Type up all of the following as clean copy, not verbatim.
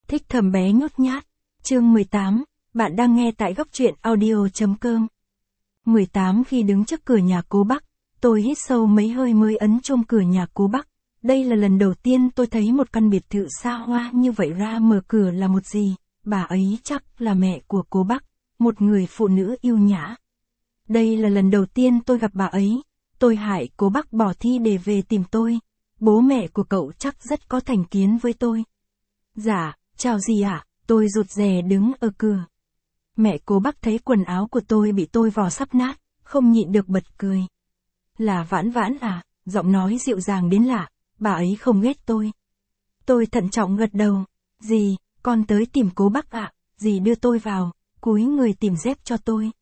Thích thầm bé nhút nhát. Chương 18, bạn đang nghe tại góc truyện audio.com. 18 Khi đứng trước cửa nhà cô Bắc, tôi hít sâu mấy hơi mới ấn chuông cửa nhà cô Bắc. Đây là lần đầu tiên tôi thấy một căn biệt thự xa hoa như vậy. Ra mở cửa là một gì, bà ấy chắc là mẹ của cô Bắc, một người phụ nữ yêu nhã. Đây là lần đầu tiên tôi gặp bà ấy. Tôi hại cô Bắc bỏ thi để về tìm tôi. Bố mẹ của cậu chắc rất có thành kiến với tôi. Dạ, chào dì ạ, tôi rụt rè đứng ở cửa. Mẹ cô Bắc thấy quần áo của tôi bị tôi vò sắp nát, không nhịn được bật cười. Là Vãn Vãn à, giọng nói dịu dàng đến lạ, bà ấy không ghét tôi. Tôi thận trọng gật đầu. Dì, con tới tìm cô Bắc ạ. Dì đưa tôi vào, cúi người tìm dép cho tôi.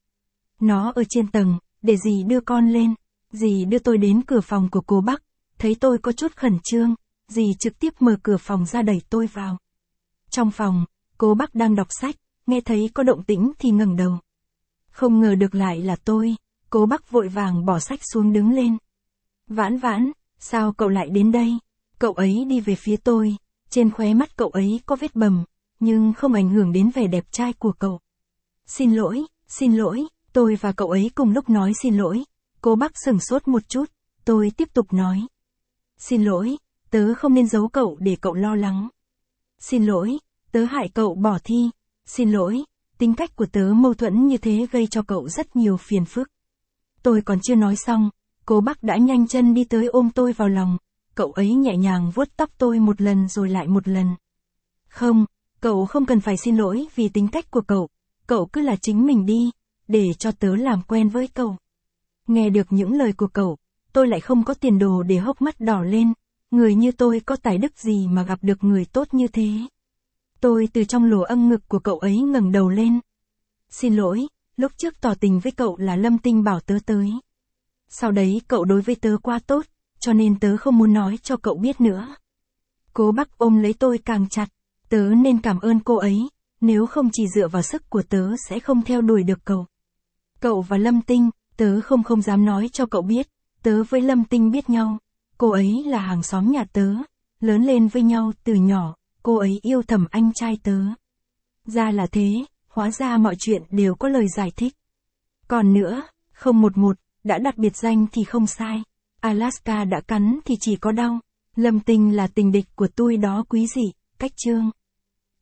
Nó ở trên tầng, để dì đưa con lên. Dì đưa tôi đến cửa phòng của cô Bắc, thấy tôi có chút khẩn trương, dì trực tiếp mở cửa phòng ra đẩy tôi vào. Trong phòng, cô Bắc đang đọc sách, nghe thấy có động tĩnh thì ngẩng đầu. Không ngờ được lại là tôi, cô Bắc vội vàng bỏ sách xuống đứng lên. Vãn Vãn, sao cậu lại đến đây? Cậu ấy đi về phía tôi, trên khóe mắt cậu ấy có vết bầm, nhưng không ảnh hưởng đến vẻ đẹp trai của cậu. Xin lỗi, tôi và cậu ấy cùng lúc nói xin lỗi. Cô Bắc sửng sốt một chút, tôi tiếp tục nói. Xin lỗi, tớ không nên giấu cậu để cậu lo lắng. Xin lỗi, tớ hại cậu bỏ thi. Xin lỗi, tính cách của tớ mâu thuẫn như thế gây cho cậu rất nhiều phiền phức. Tôi còn chưa nói xong, cô Bắc đã nhanh chân đi tới ôm tôi vào lòng. Cậu ấy nhẹ nhàng vuốt tóc tôi một lần rồi lại một lần. Không, cậu không cần phải xin lỗi vì tính cách của cậu cứ là chính mình đi, để cho tớ làm quen với cậu. Nghe được những lời của cậu, tôi lại không có tiền đồ để hốc mắt đỏ lên. Người như tôi có tài đức gì mà gặp được người tốt như thế. Tôi từ trong lỗ âm ngực của cậu ấy ngẩng đầu lên. Xin lỗi, lúc trước tỏ tình với cậu là Lâm Tinh bảo tớ tới. Sau đấy cậu đối với tớ quá tốt, cho nên tớ không muốn nói cho cậu biết nữa. Cô Bắc ôm lấy tôi càng chặt. Tớ nên cảm ơn cô ấy, nếu không chỉ dựa vào sức của tớ sẽ không theo đuổi được cậu. Cậu và Lâm Tinh, tớ không dám nói cho cậu biết, tớ với Lâm Tinh biết nhau. Cô ấy là hàng xóm nhà tớ, lớn lên với nhau từ nhỏ, cô ấy yêu thầm anh trai tớ. Ra là thế, hóa ra mọi chuyện đều có lời giải thích. Còn nữa, 011, đã đặt biệt danh thì không sai. Alaska đã cắn thì chỉ có đau. Lâm Tinh là tình địch của tôi đó quý dị, cách chương.